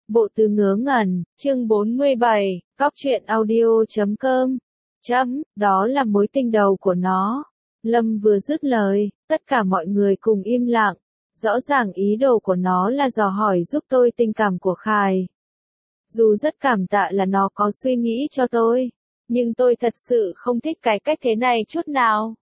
Bộ từ ngớ ngẩn, chương 47, Góc truyện audio.com. Đó là mối tình đầu của nó. Lâm vừa dứt lời, tất cả mọi người cùng im lặng. Rõ ràng ý đồ của nó là dò hỏi giúp tôi tình cảm của Khải. Dù rất cảm tạ là nó có suy nghĩ cho tôi, nhưng tôi thật sự không thích cái cách thế này chút nào.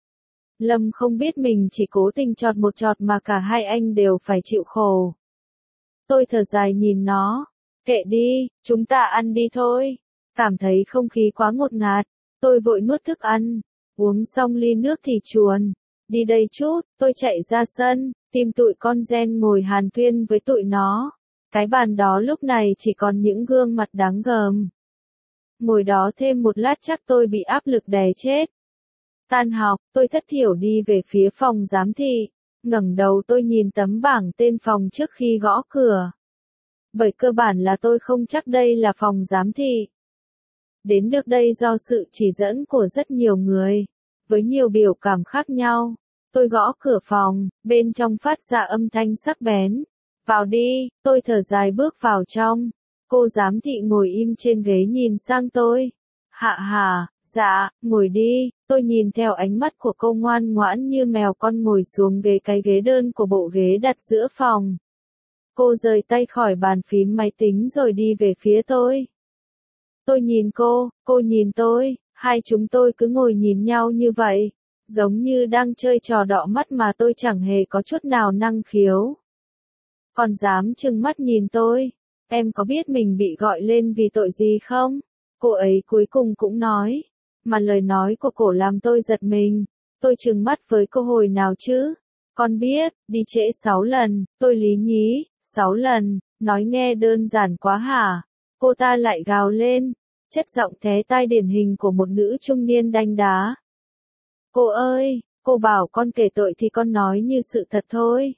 Lâm không biết mình chỉ cố tình chọt một chọt mà cả hai anh đều phải chịu khổ. Tôi thở dài nhìn nó, kệ đi, chúng ta ăn đi thôi. Cảm thấy không khí quá ngột ngạt, tôi vội nuốt thức ăn, uống xong ly nước thì chuồn. Đi đây chút, tôi chạy ra sân, tìm tụi con gen ngồi hàn huyên với tụi nó. Cái bàn đó lúc này chỉ còn những gương mặt đáng gờm. Ngồi đó thêm một lát chắc tôi bị áp lực đè chết. Tan học, tôi thất thiểu đi về phía phòng giám thị. Ngẩng đầu tôi nhìn tấm bảng tên phòng trước khi gõ cửa. Bởi cơ bản là tôi không chắc đây là phòng giám thị. Đến được đây do sự chỉ dẫn của rất nhiều người, với nhiều biểu cảm khác nhau. Tôi gõ cửa phòng, bên trong phát ra âm thanh sắc bén. Vào đi, tôi thở dài bước vào trong. Cô giám thị ngồi im trên ghế nhìn sang tôi. Hạ, dạ, ngồi đi. Tôi nhìn theo ánh mắt của cô ngoan ngoãn như mèo con ngồi xuống cái ghế đơn của bộ ghế đặt giữa phòng. Cô rời tay khỏi bàn phím máy tính rồi đi về phía tôi. Tôi nhìn cô nhìn tôi, hai chúng tôi cứ ngồi nhìn nhau như vậy, giống như đang chơi trò đọ mắt mà tôi chẳng hề có chút nào năng khiếu. Còn dám trừng mắt nhìn tôi, em có biết mình bị gọi lên vì tội gì không? Cô ấy cuối cùng cũng nói, mà lời nói của cổ làm tôi giật mình. Tôi trừng mắt với cô hồi nào chứ? Con biết, đi trễ 6 lần, tôi lý nhí, 6 lần, nói nghe đơn giản quá hả? Cô ta lại gào lên, chất giọng thé tai điển hình của một nữ trung niên đanh đá. Cô ơi, cô bảo con kể tội thì con nói như sự thật thôi.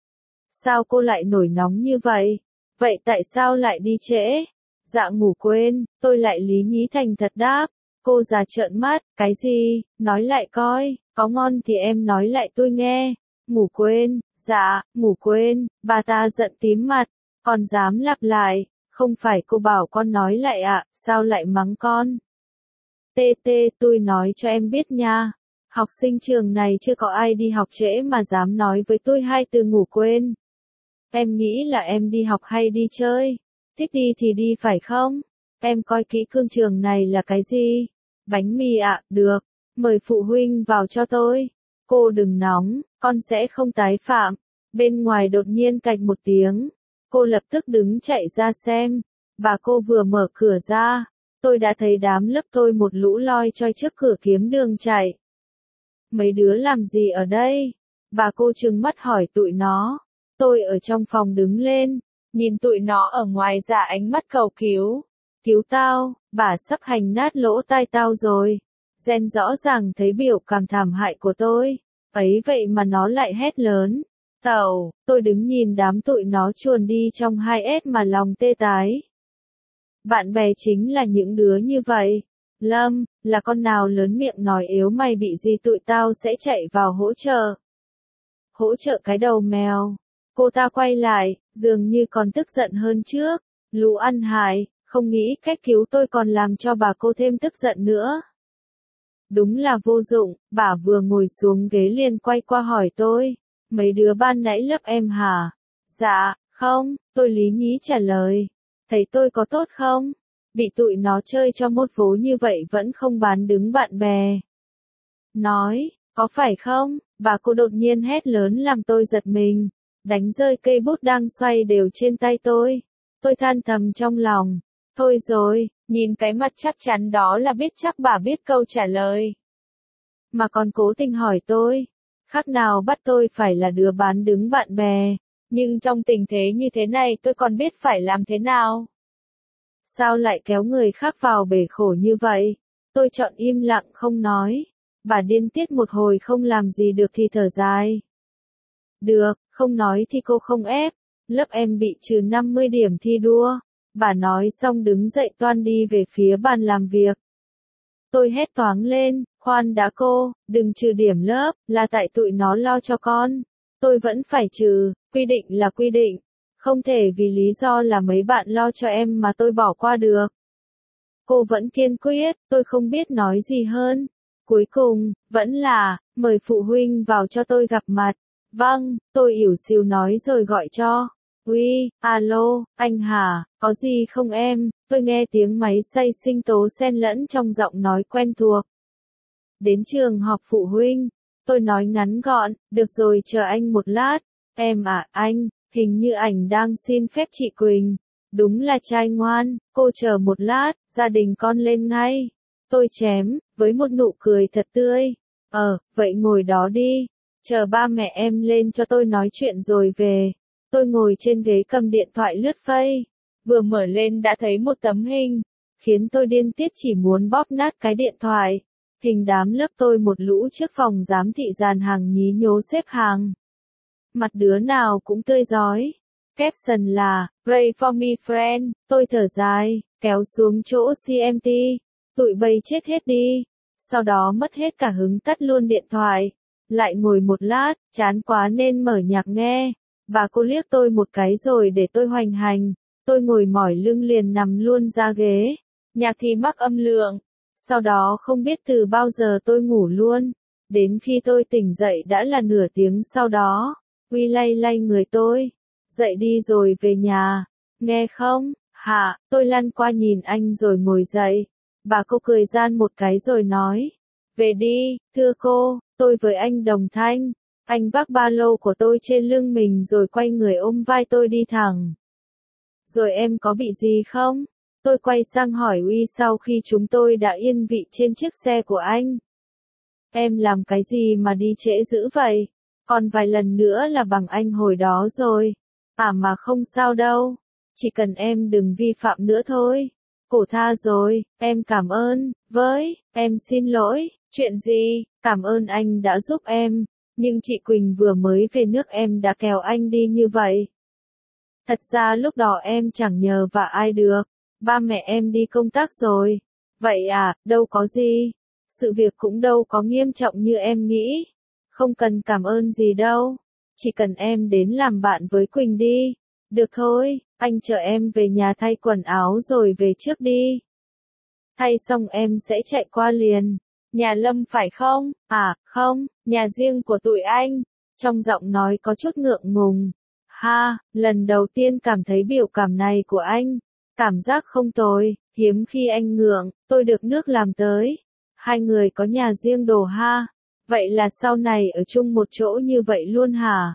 Sao cô lại nổi nóng như vậy? Vậy tại sao lại đi trễ? Dạ ngủ quên, tôi lại lý nhí thành thật đáp. Cô già trợn mắt, cái gì? Nói lại coi, có ngon thì em nói lại tôi nghe. Ngủ quên, dạ, ngủ quên, bà ta giận tím mặt, còn dám lặp lại, không phải cô bảo con nói lại ạ, sao lại mắng con? Tôi nói cho em biết nha, học sinh trường này chưa có ai đi học trễ mà dám nói với tôi hai từ ngủ quên. Em nghĩ là em đi học hay đi chơi? Thích đi thì đi phải không? Em coi kỹ cương trường này là cái gì? Bánh mì ạ, được, mời phụ huynh vào cho tôi. Cô đừng nóng, con sẽ không tái phạm. Bên ngoài đột nhiên cạch một tiếng. Cô lập tức đứng chạy ra xem. Bà cô vừa mở cửa ra. Tôi đã thấy đám lớp tôi một lũ loi choi trước cửa kiếm đường chạy. Mấy đứa làm gì ở đây? Bà cô trừng mắt hỏi tụi nó. Tôi ở trong phòng đứng lên, nhìn tụi nó ở ngoài ra ánh mắt cầu cứu. Cứu tao, bà sắp hành nát lỗ tai tao rồi. Gen rõ ràng thấy biểu cảm thảm hại của tôi. Ấy vậy mà nó lại hét lớn. Tàu, tôi đứng nhìn đám tụi nó chuồn đi trong 2S mà lòng tê tái. Bạn bè chính là những đứa như vậy. Lâm, là con nào lớn miệng nói yếu mày bị gì tụi tao sẽ chạy vào hỗ trợ. Hỗ trợ cái đầu mèo. Cô ta quay lại, dường như còn tức giận hơn trước. Lũ ăn hại, không nghĩ cách cứu tôi còn làm cho bà cô thêm tức giận nữa. Đúng là vô dụng, bà vừa ngồi xuống ghế liền quay qua hỏi tôi. Mấy đứa ban nãy lớp em hả? Dạ, không, tôi lý nhí trả lời. Thấy tôi có tốt không? Bị tụi nó chơi cho một vố như vậy vẫn không bán đứng bạn bè. Nói, có phải không? Bà cô đột nhiên hét lớn làm tôi giật mình. Đánh rơi cây bút đang xoay đều trên tay tôi. Tôi than thầm trong lòng. Thôi rồi, nhìn cái mặt chắc chắn đó là biết chắc bà biết câu trả lời. Mà còn cố tình hỏi tôi. Khác nào bắt tôi phải là đứa bán đứng bạn bè. Nhưng trong tình thế như thế này tôi còn biết phải làm thế nào. Sao lại kéo người khác vào bể khổ như vậy? Tôi chọn im lặng không nói. Bà điên tiết một hồi không làm gì được thì thở dài. Được, không nói thì cô không ép. Lớp em bị trừ 50 điểm thi đua. Bà nói xong đứng dậy toan đi về phía bàn làm việc. Tôi hét toáng lên, khoan đã cô, đừng trừ điểm lớp, là tại tụi nó lo cho con. Tôi vẫn phải trừ, quy định là quy định. Không thể vì lý do là mấy bạn lo cho em mà tôi bỏ qua được. Cô vẫn kiên quyết, tôi không biết nói gì hơn. Cuối cùng, vẫn là, mời phụ huynh vào cho tôi gặp mặt. Vâng, tôi ỉu xìu nói rồi gọi cho. Uy, alo, anh hả, có gì không em? Tôi nghe tiếng máy xay sinh tố xen lẫn trong giọng nói quen thuộc. Đến trường họp phụ huynh, tôi nói ngắn gọn, được rồi chờ anh một lát. Em à, anh, hình như ảnh đang xin phép chị Quỳnh. Đúng là trai ngoan, cô chờ một lát, gia đình con lên ngay. Tôi chém, với một nụ cười thật tươi. Vậy ngồi đó đi. Chờ ba mẹ em lên cho tôi nói chuyện rồi về. Tôi ngồi trên ghế cầm điện thoại lướt Face. Vừa mở lên đã thấy một tấm hình. Khiến tôi điên tiết chỉ muốn bóp nát cái điện thoại. Hình đám lớp tôi một lũ trước phòng giám thị dàn hàng nhí nhố xếp hàng. Mặt đứa nào cũng tươi rói. Caption là, Pray for me friend, tôi thở dài, kéo xuống chỗ CMT. Tụi bay chết hết đi. Sau đó mất hết cả hứng tắt luôn điện thoại. Lại ngồi một lát, chán quá nên mở nhạc nghe. Bà cô liếc tôi một cái rồi để tôi hoành hành. Tôi ngồi mỏi lưng liền nằm luôn ra ghế. Nhạc thì mắc âm lượng. Sau đó không biết từ bao giờ tôi ngủ luôn. Đến khi tôi tỉnh dậy đã là nửa tiếng sau đó. Uy lay lay người tôi. Dậy đi rồi về nhà. Nghe không? Hả? Tôi lăn qua nhìn anh rồi ngồi dậy. Bà cô cười gian một cái rồi nói. Về đi, thưa cô, tôi với anh đồng thanh. Anh vác ba lô của tôi trên lưng mình rồi quay người ôm vai tôi đi thẳng. Rồi em có bị gì không? Tôi quay sang hỏi Uy sau khi chúng tôi đã yên vị trên chiếc xe của anh. Em làm cái gì mà đi trễ dữ vậy? Còn vài lần nữa là bằng anh hồi đó rồi. Mà không sao đâu. Chỉ cần em đừng vi phạm nữa thôi. Cổ tha rồi, em cảm ơn. Em xin lỗi. Chuyện gì? Cảm ơn anh đã giúp em. Nhưng chị Quỳnh vừa mới về nước em đã kéo anh đi như vậy. Thật ra lúc đó em chẳng nhờ vả ai được. Ba mẹ em đi công tác rồi. Vậy à, đâu có gì. Sự việc cũng đâu có nghiêm trọng như em nghĩ. Không cần cảm ơn gì đâu. Chỉ cần em đến làm bạn với Quỳnh đi. Được thôi, anh chờ em về nhà thay quần áo rồi về trước đi. Thay xong em sẽ chạy qua liền. Nhà Lâm phải không? Không, nhà riêng của tụi anh. Trong giọng nói có chút ngượng ngùng. Lần đầu tiên cảm thấy biểu cảm này của anh. Cảm giác không tồi, hiếm khi anh ngượng, tôi được nước làm tới. Hai người có nhà riêng đồ ha. Vậy là sau này ở chung một chỗ như vậy luôn hả?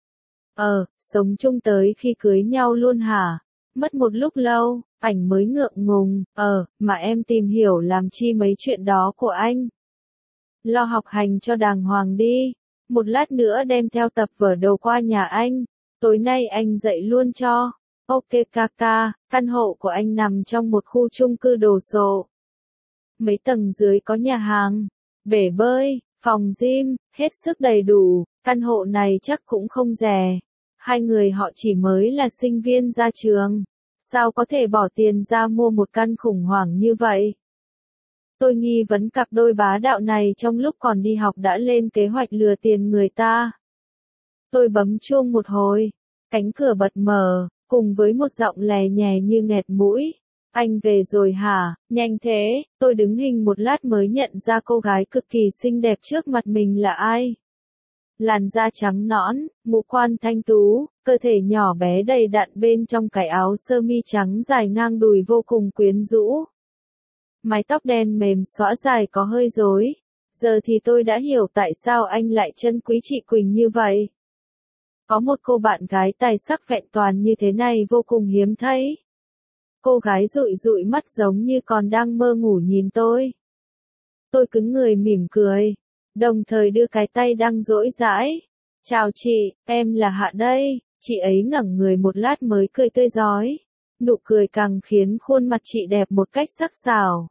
Sống chung tới khi cưới nhau luôn hả? Mất một lúc lâu, ảnh mới ngượng ngùng. Mà em tìm hiểu làm chi mấy chuyện đó của anh. Lo học hành cho đàng hoàng đi. Một lát nữa đem theo tập vở đồ qua nhà anh. Tối nay anh dạy luôn cho. Ok kaka, căn hộ của anh nằm trong một khu chung cư đồ sộ. Mấy tầng dưới có nhà hàng, bể bơi, phòng gym, hết sức đầy đủ. Căn hộ này chắc cũng không rẻ. Hai người họ chỉ mới là sinh viên ra trường. Sao có thể bỏ tiền ra mua một căn khủng hoảng như vậy? Tôi nghi vấn cặp đôi bá đạo này trong lúc còn đi học đã lên kế hoạch lừa tiền người ta. Tôi bấm chuông một hồi. Cánh cửa bật mở, cùng với một giọng lè nhè như nghẹt mũi. Anh về rồi hả? Nhanh thế, tôi đứng hình một lát mới nhận ra cô gái cực kỳ xinh đẹp trước mặt mình là ai. Làn da trắng nõn, ngũ quan thanh tú, cơ thể nhỏ bé đầy đặn bên trong cái áo sơ mi trắng dài ngang đùi vô cùng quyến rũ. Mái tóc đen mềm xõa dài có hơi rối. Giờ thì tôi đã hiểu tại sao anh lại trân quý chị Quỳnh như vậy. Có một cô bạn gái tài sắc vẹn toàn như thế này vô cùng hiếm thấy. Cô gái dụi dụi mắt giống như còn đang mơ ngủ nhìn tôi. Tôi cứng người mỉm cười, đồng thời đưa cái tay đang dỗi dãi. Chào chị, em là Hạ đây. Chị ấy ngẩng người một lát mới cười tươi rói. Nụ cười càng khiến khuôn mặt chị đẹp một cách sắc sảo.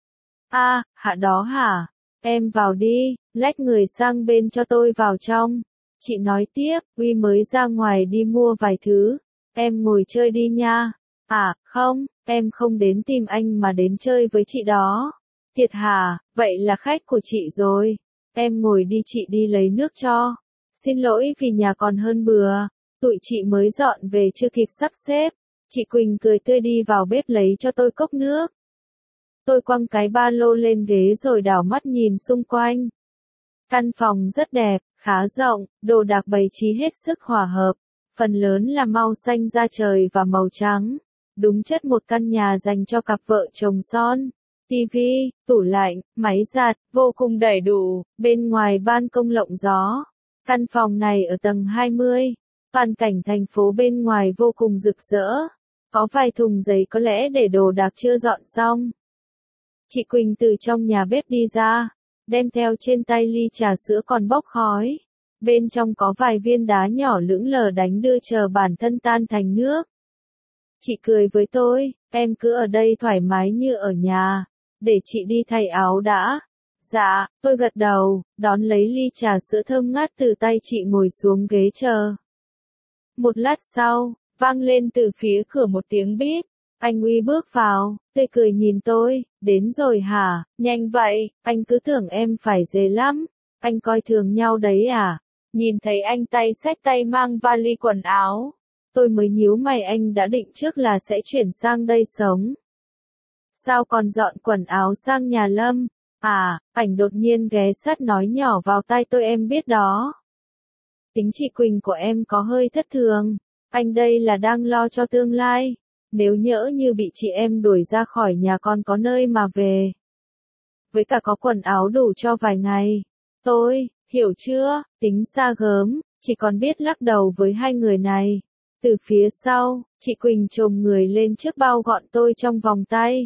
Hạ đó hả? Em vào đi, lách người sang bên cho tôi vào trong. Chị nói tiếp, Uy mới ra ngoài đi mua vài thứ. Em ngồi chơi đi nha. Không, em không đến tìm anh mà đến chơi với chị đó. Thiệt hả, vậy là khách của chị rồi. Em ngồi đi chị đi lấy nước cho. Xin lỗi vì nhà còn hơn bừa. Tụi chị mới dọn về chưa kịp sắp xếp. Chị Quỳnh cười tươi đi vào bếp lấy cho tôi cốc nước. Tôi quăng cái ba lô lên ghế rồi đảo mắt nhìn xung quanh. Căn phòng rất đẹp, khá rộng, đồ đạc bày trí hết sức hòa hợp. Phần lớn là màu xanh da trời và màu trắng. Đúng chất một căn nhà dành cho cặp vợ chồng son. Tivi, tủ lạnh, máy giặt, vô cùng đầy đủ, bên ngoài ban công lộng gió. Căn phòng này ở tầng 20. Toàn cảnh thành phố bên ngoài vô cùng rực rỡ. Có vài thùng giấy có lẽ để đồ đạc chưa dọn xong. Chị Quỳnh từ trong nhà bếp đi ra, đem theo trên tay ly trà sữa còn bốc khói. Bên trong có vài viên đá nhỏ lững lờ đánh đưa chờ bản thân tan thành nước. Chị cười với tôi, em cứ ở đây thoải mái như ở nhà, để chị đi thay áo đã. Dạ, tôi gật đầu, đón lấy ly trà sữa thơm ngát từ tay chị ngồi xuống ghế chờ. Một lát sau, vang lên từ phía cửa một tiếng bíp. Anh Uy bước vào, tươi cười nhìn tôi, đến rồi hả, nhanh vậy, anh cứ tưởng em phải dề lắm, anh coi thường nhau đấy à? Nhìn thấy anh tay xách tay mang vali quần áo, tôi mới nhíu mày, anh đã định trước là sẽ chuyển sang đây sống. Sao còn dọn quần áo sang nhà Lâm? À, ảnh đột nhiên ghé sát nói nhỏ vào tai tôi, em biết đó. Tính chị Quỳnh của em có hơi thất thường, anh đây là đang lo cho tương lai. Nếu nhỡ như bị chị em đuổi ra khỏi nhà con có nơi mà về. Với cả có quần áo đủ cho vài ngày. Tôi, hiểu chưa, tính xa gớm, chỉ còn biết lắc đầu với hai người này. Từ phía sau, chị Quỳnh chồm người lên trước bao gọn tôi trong vòng tay.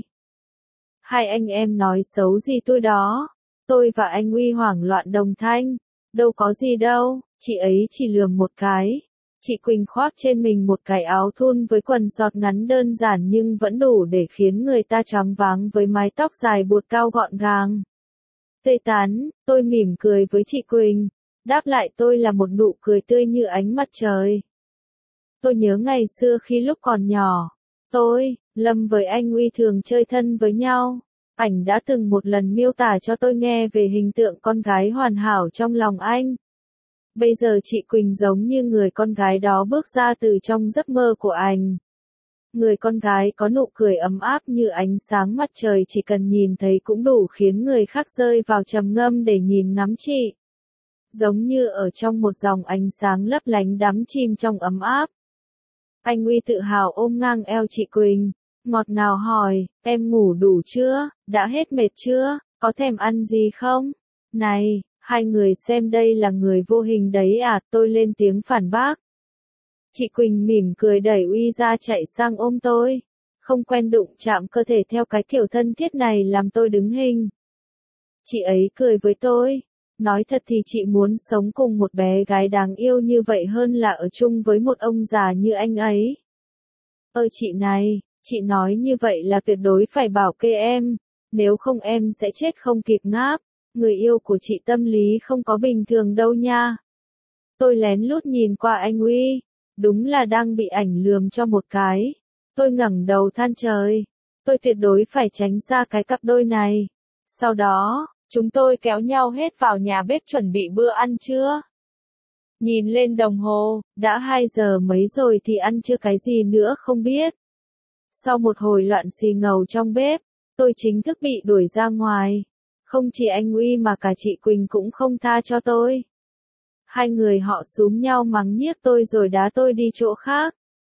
Hai anh em nói xấu gì tôi đó. Tôi và anh Uy hoảng loạn đồng thanh. Đâu có gì đâu, chị ấy chỉ lườm một cái. Chị Quỳnh khoác trên mình một cái áo thun với quần sọt ngắn đơn giản nhưng vẫn đủ để khiến người ta choáng váng với mái tóc dài buộc cao gọn gàng. Tươi tắn, tôi mỉm cười với chị Quỳnh. Đáp lại tôi là một nụ cười tươi như ánh mặt trời. Tôi nhớ ngày xưa khi lúc còn nhỏ. Tôi, Lâm với anh Uy thường chơi thân với nhau. Ảnh đã từng một lần miêu tả cho tôi nghe về hình tượng con gái hoàn hảo trong lòng anh. Bây giờ chị Quỳnh giống như người con gái đó bước ra từ trong giấc mơ của anh. Người con gái có nụ cười ấm áp như ánh sáng mặt trời, chỉ cần nhìn thấy cũng đủ khiến người khác rơi vào trầm ngâm để nhìn ngắm chị. Giống như ở trong một dòng ánh sáng lấp lánh đắm chìm trong ấm áp. Anh Uy tự hào ôm ngang eo chị Quỳnh, ngọt ngào hỏi, em ngủ đủ chưa, đã hết mệt chưa, có thèm ăn gì không? Này! Hai người xem đây là người vô hình đấy à, tôi lên tiếng phản bác. Chị Quỳnh mỉm cười đẩy Uy ra chạy sang ôm tôi. Không quen đụng chạm cơ thể theo cái kiểu thân thiết này làm tôi đứng hình. Chị ấy cười với tôi. Nói thật thì chị muốn sống cùng một bé gái đáng yêu như vậy hơn là ở chung với một ông già như anh ấy. Chị này, chị nói như vậy là tuyệt đối phải bảo kê em. Nếu không em sẽ chết không kịp ngáp. Người yêu của chị tâm lý không có bình thường đâu nha. Tôi lén lút nhìn qua anh Uy. Đúng là đang bị ảnh lườm cho một cái. Tôi ngẩng đầu than trời. Tôi tuyệt đối phải tránh xa cái cặp đôi này. Sau đó, chúng tôi kéo nhau hết vào nhà bếp chuẩn bị bữa ăn trưa. Nhìn lên đồng hồ, đã 2 giờ mấy rồi thì ăn chưa cái gì nữa không biết. Sau một hồi loạn xì ngầu trong bếp, tôi chính thức bị đuổi ra ngoài. Không chỉ anh Uy mà cả chị Quỳnh cũng không tha cho tôi. Hai người họ xúm nhau mắng nhiếc tôi rồi đá tôi đi chỗ khác.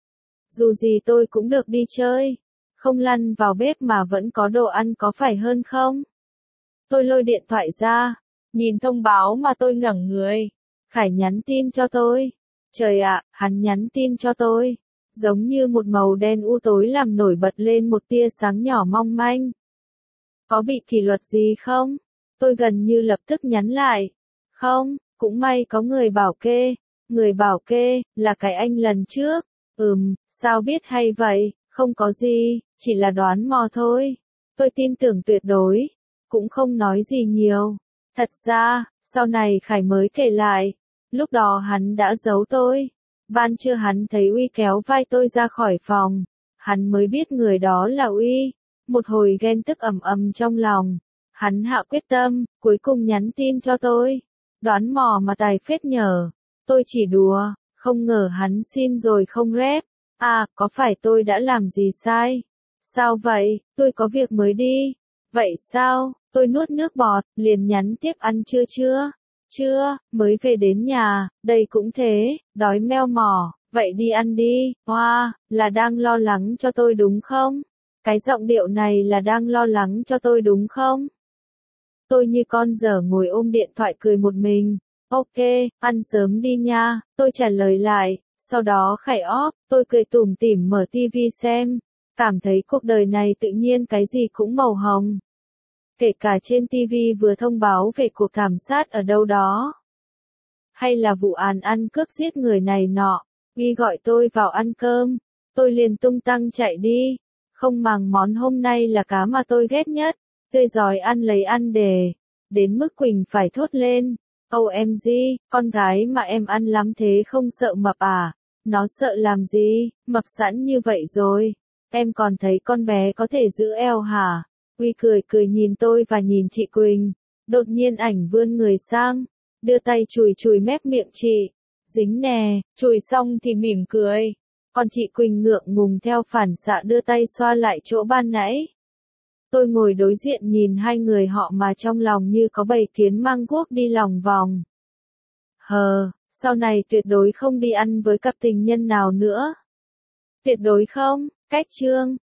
Dù gì tôi cũng được đi chơi. Không lăn vào bếp mà vẫn có đồ ăn có phải hơn không? Tôi lôi điện thoại ra. Nhìn thông báo mà tôi ngẩn người. Khải nhắn tin cho tôi. Trời ạ, hắn nhắn tin cho tôi. Giống như một màu đen u tối làm nổi bật lên một tia sáng nhỏ mong manh. Có bị kỷ luật gì không? Tôi gần như lập tức nhắn lại. Không, cũng may có người bảo kê. Người bảo kê, là cái anh lần trước. Sao biết hay vậy, không có gì, chỉ là đoán mò thôi. Tôi tin tưởng tuyệt đối. Cũng không nói gì nhiều. Thật ra, sau này Khải mới kể lại. Lúc đó hắn đã giấu tôi. Ban trưa hắn thấy Uy kéo vai tôi ra khỏi phòng. Hắn mới biết người đó là Uy. Một hồi ghen tức ầm ầm trong lòng. Hắn hạ quyết tâm, cuối cùng nhắn tin cho tôi. Đoán mò mà tài phết nhở. Tôi chỉ đùa, Không ngờ hắn xin rồi không rep. À, có phải tôi đã làm gì sai? Sao vậy, tôi có việc mới đi. Vậy sao, tôi nuốt nước bọt, liền nhắn tiếp ăn trưa chưa? Chưa, mới về đến nhà, đây cũng thế, đói meo mỏ, vậy đi ăn đi. Hoa, là đang lo lắng cho tôi đúng không? Cái giọng điệu này là đang lo lắng cho tôi đúng không? Tôi như con dở ngồi ôm điện thoại cười một mình. Ok, ăn sớm đi nha, tôi trả lời lại. Sau đó khải óp, tôi cười tủm tỉm mở tivi xem. Cảm thấy cuộc đời này tự nhiên cái gì cũng màu hồng. Kể cả trên tivi vừa thông báo về cuộc thảm sát ở đâu đó. Hay là vụ án ăn cướp giết người này nọ. Uy gọi tôi vào ăn cơm. Tôi liền tung tăng chạy đi. Không màng món hôm nay là cá mà tôi ghét nhất. Tươi giỏi ăn lấy ăn để. Đến mức Quỳnh phải thốt lên. OMG, con gái mà em ăn lắm thế không sợ mập à? Nó sợ làm gì, mập sẵn như vậy rồi. Em còn thấy con bé có thể giữ eo hả? Uy cười cười nhìn tôi và nhìn chị Quỳnh. Đột nhiên ảnh vươn người sang. Đưa tay chùi chùi mép miệng chị. Dính nè, chùi xong thì mỉm cười. Còn chị Quỳnh ngượng ngùng theo phản xạ đưa tay xoa lại chỗ ban nãy. Tôi ngồi đối diện nhìn hai người họ mà trong lòng như có bầy kiến mang guốc đi lòng vòng. Sau này tuyệt đối không đi ăn với cặp tình nhân nào nữa. Tuyệt đối không, cách chương.